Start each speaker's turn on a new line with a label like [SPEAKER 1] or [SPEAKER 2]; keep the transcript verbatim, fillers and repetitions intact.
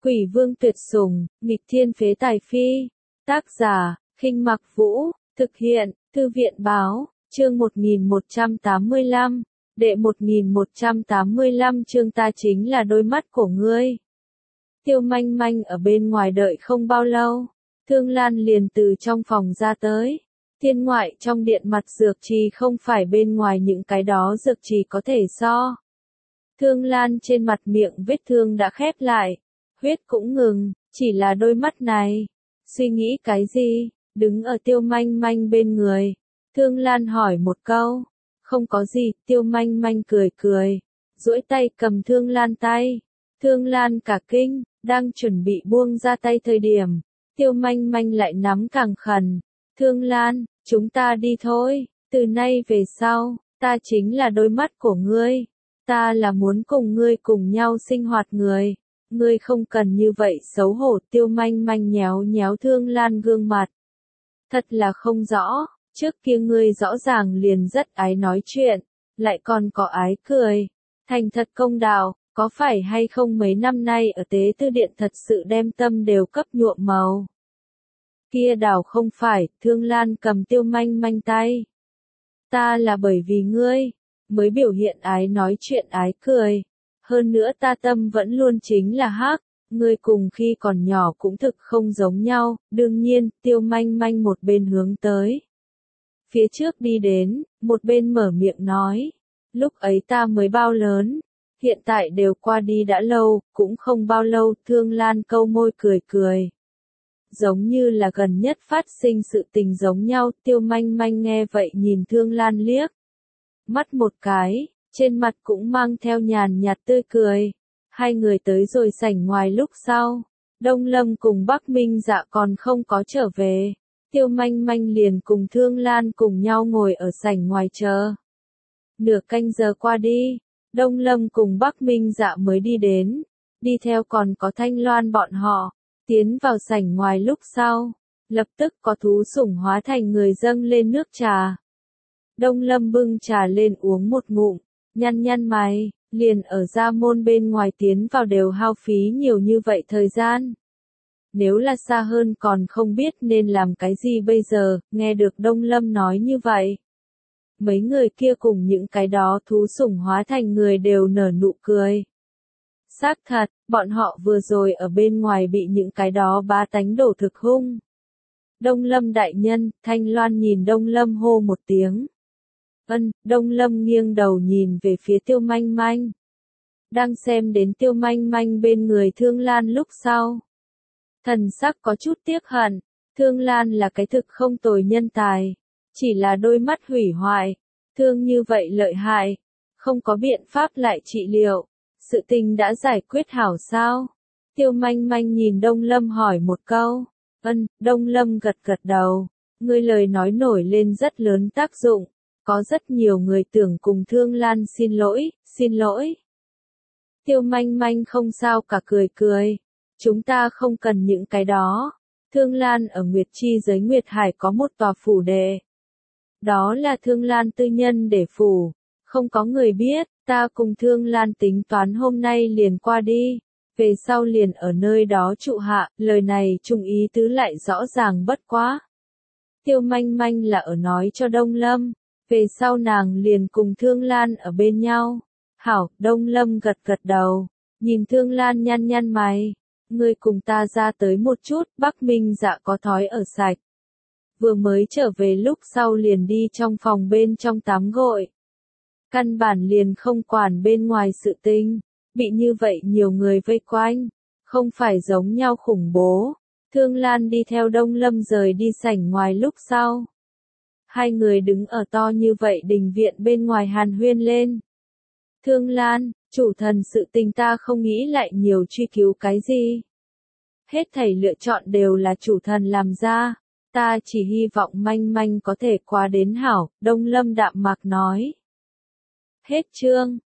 [SPEAKER 1] Quỷ vương tuyệt sủng, nghịch thiên phế tài phi. Tác giả, Khinh Mặc Vũ, thực hiện, Thư viện báo, chương một nghìn một trăm tám mươi lăm, đệ một nghìn một trăm tám mươi lăm chương ta chính là đôi mắt của ngươi. Tiêu Manh Manh ở bên ngoài đợi không bao lâu, Thương Lan liền từ trong phòng ra tới. Thiên ngoại trong điện mặt dược trì không phải bên ngoài những cái đó dược trì có thể so. Thương Lan trên mặt miệng vết thương đã khép lại, huyết cũng ngừng, chỉ là đôi mắt này. Suy nghĩ cái gì? Đứng ở Tiêu Manh Manh bên người. Thương Lan hỏi một câu. Không có gì, Tiêu Manh Manh cười cười. Duỗi tay cầm Thương Lan tay. Thương Lan cả kinh, đang chuẩn bị buông ra tay thời điểm. Tiêu Manh Manh lại nắm càng khẩn. Thương Lan, chúng ta đi thôi. Từ nay về sau, ta chính là đôi mắt của ngươi. Ta là muốn cùng ngươi cùng nhau sinh hoạt người. Ngươi không cần như vậy xấu hổ. Tiêu Manh Manh nhéo nhéo Thương Lan gương mặt. Thật là không rõ, trước kia ngươi rõ ràng liền rất ái nói chuyện, lại còn có ái cười. Thành thật công đạo, có phải hay không mấy năm nay ở tế tư điện thật sự đem tâm đều cấp nhuộm màu. Kia đảo không phải, Thương Lan cầm Tiêu Manh Manh tay. Ta là bởi vì ngươi, mới biểu hiện ái nói chuyện ái cười. Hơn nữa ta tâm vẫn luôn chính là hắc, ngươi cùng khi còn nhỏ cũng thực không giống nhau, đương nhiên, Tiêu Manh Manh một bên hướng tới. Phía trước đi đến, một bên mở miệng nói, lúc ấy ta mới bao lớn, hiện tại đều qua đi đã lâu, cũng không bao lâu. Thương Lan câu môi cười cười. Giống như là gần nhất phát sinh sự tình giống nhau. Tiêu Manh Manh nghe vậy nhìn Thương Lan liếc mắt một cái, trên mặt cũng mang theo nhàn nhạt tươi cười. Hai người tới rồi sảnh ngoài lúc sau, Đông Lâm cùng Bắc Minh Dạ còn không có trở về. Tiêu Manh Manh liền cùng Thương Lan cùng nhau ngồi ở sảnh ngoài chờ. Nửa canh giờ qua đi, Đông Lâm cùng Bắc Minh Dạ mới đi đến, đi theo còn có Thanh Loan bọn họ. Tiến vào sảnh ngoài lúc sau, lập tức có thú sủng hóa thành người dâng lên nước trà. Đông Lâm bưng trà lên uống một ngụm, nhăn nhăn mày, liền ở ra môn bên ngoài tiến vào đều hao phí nhiều như vậy thời gian. Nếu là xa hơn còn không biết nên làm cái gì bây giờ. Nghe được Đông Lâm nói như vậy, mấy người kia cùng những cái đó thú sủng hóa thành người đều nở nụ cười. Xác thật, bọn họ vừa rồi ở bên ngoài bị những cái đó bá tánh đổ thực hung. Đông Lâm đại nhân, Thanh Loan nhìn Đông Lâm hô một tiếng. Ân, Đông Lâm nghiêng đầu nhìn về phía Tiêu Manh Manh. Đang xem đến Tiêu Manh Manh bên người Thương Lan lúc sau. Thần sắc có chút tiếc hận, Thương Lan là cái thực không tồi nhân tài. Chỉ là đôi mắt hủy hoại, thương như vậy lợi hại, không có biện pháp lại trị liệu. Sự tình đã giải quyết hảo sao? Tiêu Manh Manh nhìn Đông Lâm hỏi một câu. Ân, Đông Lâm gật gật đầu. Ngươi lời nói nổi lên rất lớn tác dụng. Có rất nhiều người tưởng cùng Thương Lan xin lỗi, xin lỗi. Tiêu Manh Manh không sao cả cười cười. Chúng ta không cần những cái đó. Thương Lan ở Nguyệt Chi giới Nguyệt Hải có một tòa phủ đệ. Đó là Thương Lan tư nhân để phủ. Không có người biết, ta cùng Thương Lan tính toán hôm nay liền qua đi. Về sau liền ở nơi đó trụ hạ, lời này trung ý tứ lại rõ ràng bất quá. Tiêu Manh Manh là ở nói cho Đông Lâm. Về sau nàng liền cùng Thương Lan ở bên nhau. Hảo, Đông Lâm gật gật đầu. Nhìn Thương Lan nhăn nhăn mày. Ngươi cùng ta ra tới một chút. Bắc Minh Dạ có thói ở sạch. Vừa mới trở về lúc sau liền đi trong phòng bên trong tắm gội. Căn bản liền không quản bên ngoài sự tình. Bị như vậy nhiều người vây quanh. Không phải giống nhau khủng bố. Thương Lan đi theo Đông Lâm rời đi sảnh ngoài lúc sau. Hai người đứng ở to như vậy đình viện bên ngoài hàn huyên lên. Thương Lan, chủ thần sự tình ta không nghĩ lại nhiều truy cứu cái gì. Hết thảy lựa chọn đều là chủ thần làm ra. Ta chỉ hy vọng Manh Manh có thể qua đến hảo. Đông Lâm đạm mạc nói. Hết chương.